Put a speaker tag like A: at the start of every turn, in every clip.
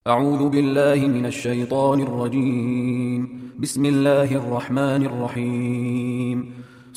A: أعوذ بالله من الشيطان الرجيم. بسم الله الرحمن الرحيم.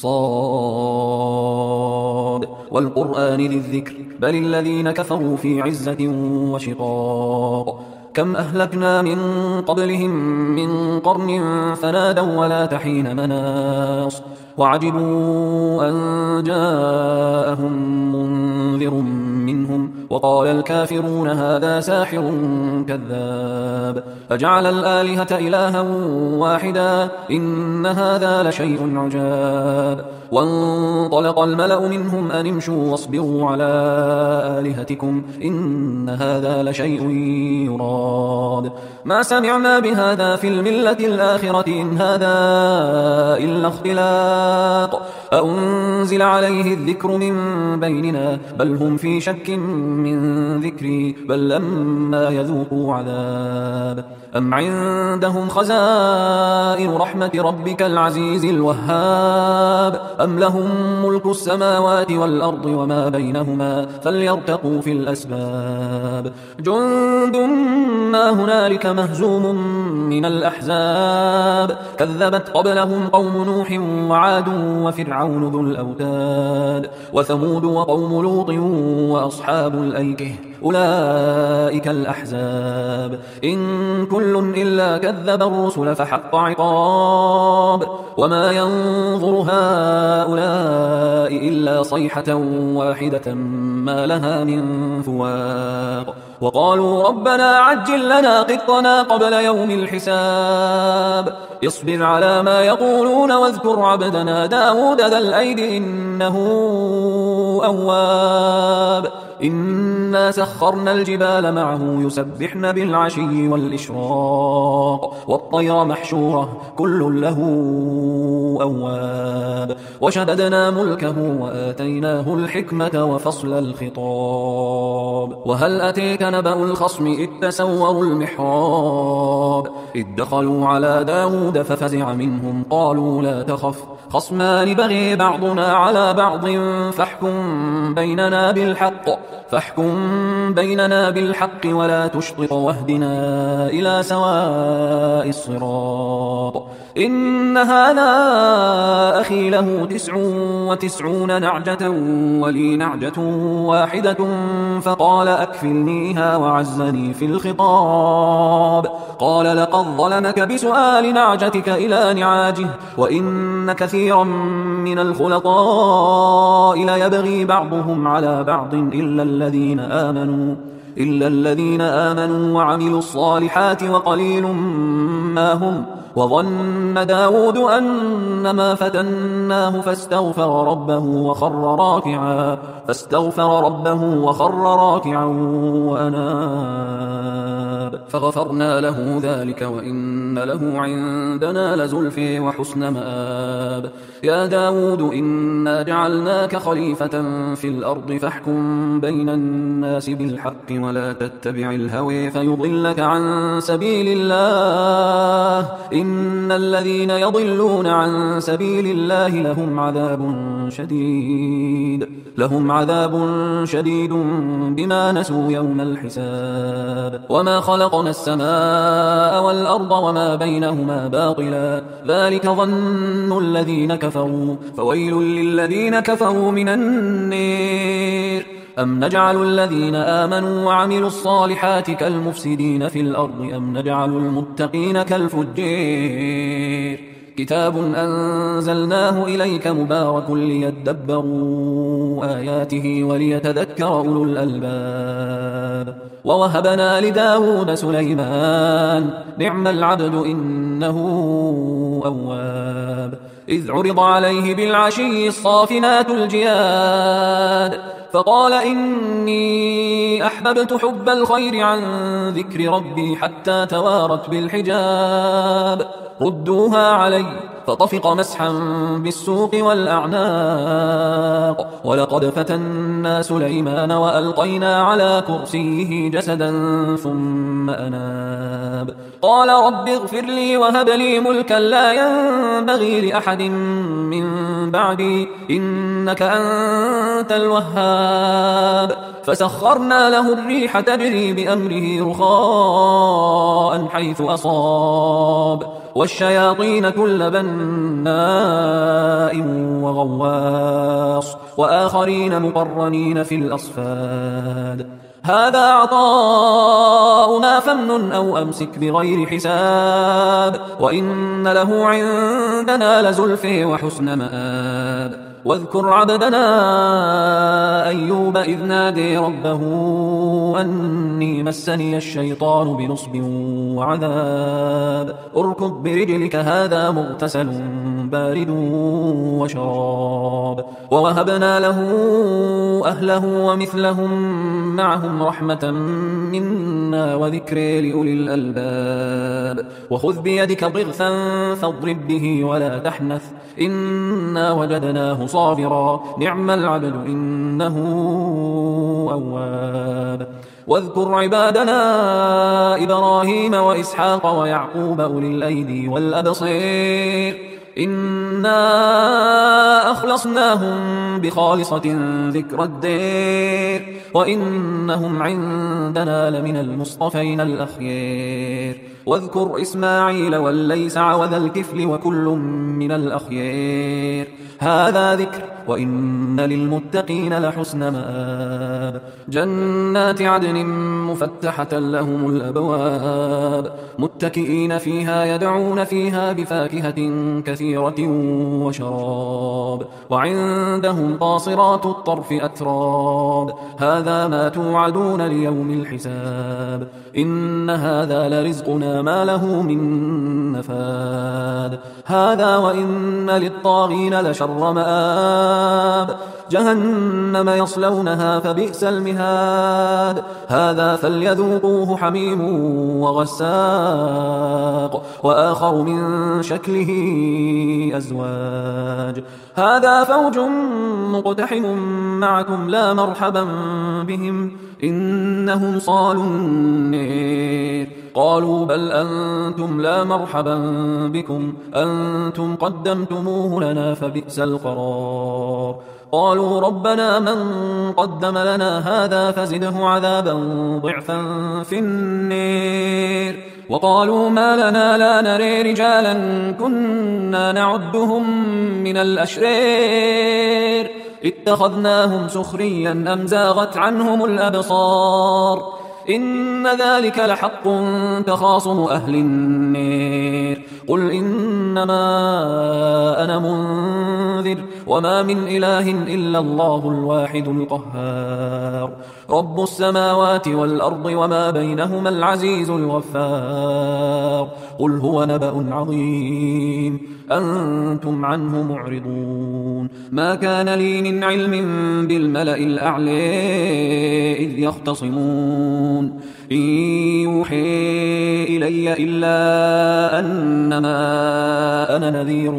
A: صاد والقرآن ذي الذكر بل الذين كفروا في عزة وشقاق. كم أهلكنا من قبلهم من قرن فنادوا ولا تحين مناص وعجبوا أن جاءهم منذر منهم وقال الكافرون هذا ساحر كذاب فجعل الآلهة إلها واحدا إن هذا لشيء عجاب. وانطلق الملأ منهم أن امشوا واصبروا على آلهتكم إن هذا لشيء يراد ما سمعنا بهذا في الملة الآخرة إن هذا إلا اختلاق أأنزل عليه الذكر من بيننا بل هم في شك من ذكري بل لما يذوقوا عذاب أم عندهم خزائن رحمة ربك العزيز الوهاب أم لهم ملك السماوات والأرض وما بينهما فليرتقوا في الأسباب. جند ما هنالك مهزوم من الأحزاب كذبت قبلهم قوم نوح وعاد وفرعون ذو الأوتاد وثمود وقوم لوط وأصحاب الأيكة أولئك الأحزاب إن كل إلا كذب الرسل فحق عقاب وما ينظر هؤلاء إلا صيحة واحدة ما لها من فواق. وقالوا ربنا عجل لنا قطنا قبل يوم الحساب اصبر على ما يقولون واذكر عبدنا داود ذا الأيد إنه أواب إنا سخرنا الجبال معه يسبحن بالعشي والإشراق والطير محشورة كل له أواب وشددنا ملكه وآتيناه الحكمة وفصل الخطاب. وهل أتيك نبأ الخصم إذ تسوروا المحراب إذ دخلوا على داود ففزع منهم قالوا لا تخف خصمان بغي بعضنا على بعض فاحكم بيننا بالحق ولا تشطط واهدنا إلى سواء الصراط. إن هذا أخي له 99 نعجة ولي نعجة واحدة فقال أكفلنيها وعزني في الخطاب. قال لقد ظلمك بسؤال نعجتك إلى نعاجه وإن كثيرا من الخلطاء ليبغي بعضهم على بعض إلا الذين آمنوا وعملوا الصالحات وقليل ما هم. وظن داود أنما فتناه فاستغفر ربه وخر راكعا وأناب فغفرنا له ذلك وإن له عندنا لزلفى وحسن مآب. يا داود إنا جعلناك خليفة في الأرض فاحكم بين الناس بالحق ولا تتبع الهوى فيضلك عن سبيل الله إن الذين يضلون عن سبيل الله لهم عذاب شديد بما نسوا يوم الحساب. وما خلقنا السماء والأرض وما بينهما باطلا ذلك ظن الذين كفروا فويل للذين كفروا من النار. أم نجعل الذين آمنوا وعملوا الصالحات كالمفسدين في الأرض أم نجعل المتقين كالفجار. كتاب أنزلناه إليك مبارك ليدبروا آياته وليتذكر أولو الألباب. ووهبنا لداود سليمان نعم العبد إنه أواب إذ عرض عليه بالعشي الصافنات الجياد فقال إني أحببت حب الخير عن ذكر ربي حتى توارت بالحجاب ردوها علي فطفق مسحا بالسوق والأعناق. ولقد فتنا سليمان وألقينا على كرسيه جسدا ثم أناب. قال رب اغفر لي وهب لي ملكا لا ينبغي لأحد من بعدي إنك أنت الوهاب. فسخرنا له الريح تجري بأمره رخاء حيث أصاب والشياطين كل بناء وغواص وآخرين مقرنين في الأصفاد. هذا عطاؤنا فامنن أو أمسك بغير حساب وإن له عندنا لزلفى وحسن مآب. واذكر عبدنا أيوب إذ نادي ربه أني مسني الشيطان بنصب وعذاب. اركض برجلك هذا مغتسل بارد وشراب. ووهبنا له أهله ومثلهم معهم رحمة منا وذكر لأولي الألباب. وخذ بيدك ضغثا فاضرب به ولا تحنث إنا وجدناه صابرا نعم العبد إنه أواب. واذكر عبادنا إبراهيم وإسحاق ويعقوب أولي الأيدي والأبصير إنا أخلصناهم بخالصة ذكر الدير وإنهم عندنا لمن المصطفين الأخيار. واذكر إسماعيل واليسع وذا الكفل وكل من الأخيار. هذا ذكر وإن للمتقين لحسن مآب. جنات عدن مفتحة لهم الأبواب متكئين فيها يدعون فيها بفاكهة كثيرة وشراب. وعندهم قاصرات الطرف أتراب. هذا ما توعدون ليوم الحساب. إن هذا لرزقنا ما له من نفاد. هذا وإن للطاغين لشر مآب. جهنم يصلونها فبئس المهاد. هذا فليذوقوه حميم وغساق وآخر من شكله أزواج. هذا فوج مقتحم معكم لا مرحبا بهم إنهم صالوا النير. قالوا بل أنتم لا مرحبا بكم أنتم قدمتموه لنا فبئس القرار. قالوا ربنا من قدم لنا هذا فزده عذابا ضعفا في النير. وقالوا ما لنا لا نري رجالا كنا نعدهم من الأشرار اتخذناهم سخريا أم زاغت عنهم الأبصار إن ذلك لحق تخاصم أهل النير. قل إنما أنا منذر وما من إله إلا الله الواحد القهار. رب السماوات والأرض وما بينهما العزيز الغفار. قل هو نبأ عظيم أنتم عنه معرضون. ما كان لي من علم بالملأ الأعلى إذ يختصمون إن يوحي إلي إلا أنما أنا نذير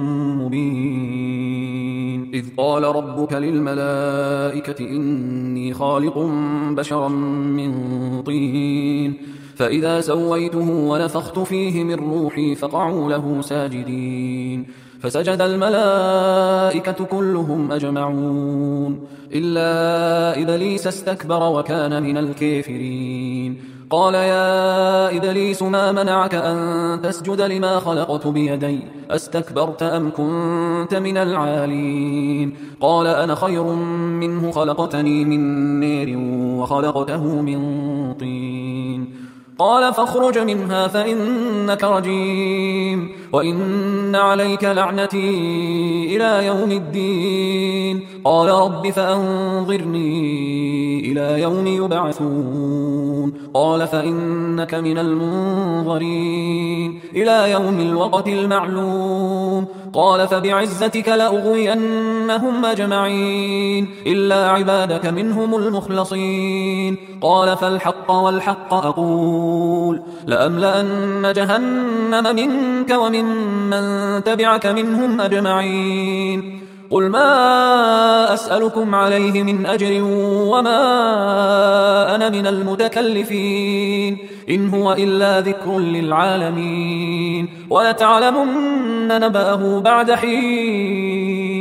A: مبين. إذ قال ربك للملائكة إني خالق بشرا من طين فإذا سويته ونفخت فيه من روحي فقعوا له ساجدين. فسجد الملائكة كلهم أجمعون إلا إبليس استكبر وكان من الكافرين. قال يا إبليس ما منعك أن تسجد لما خلقت بيدي أستكبرت أم كنت من العالين. قال أنا خير منه خلقتني من نار وخلقته من طين. قال فاخرج منها فإنك رجيم وإن عليك لعنتي إلى يوم الدين. قال رب فأنظرني إلى يوم يبعثون. قال فإنك من المنظرين إلى يوم الوقت المعلوم قال فبعزتك لأغوينهم أجمعين إلا عبادك منهم المخلصين قال فالحق والحق أقول لأملأن جهنم منك وممن تبعك منهم أجمعين قل ما أسألكم عليه من أجر وما أنا من المتكلفين إن هو إلا ذكر للعالمين ولتعلمن نبأه بعد حين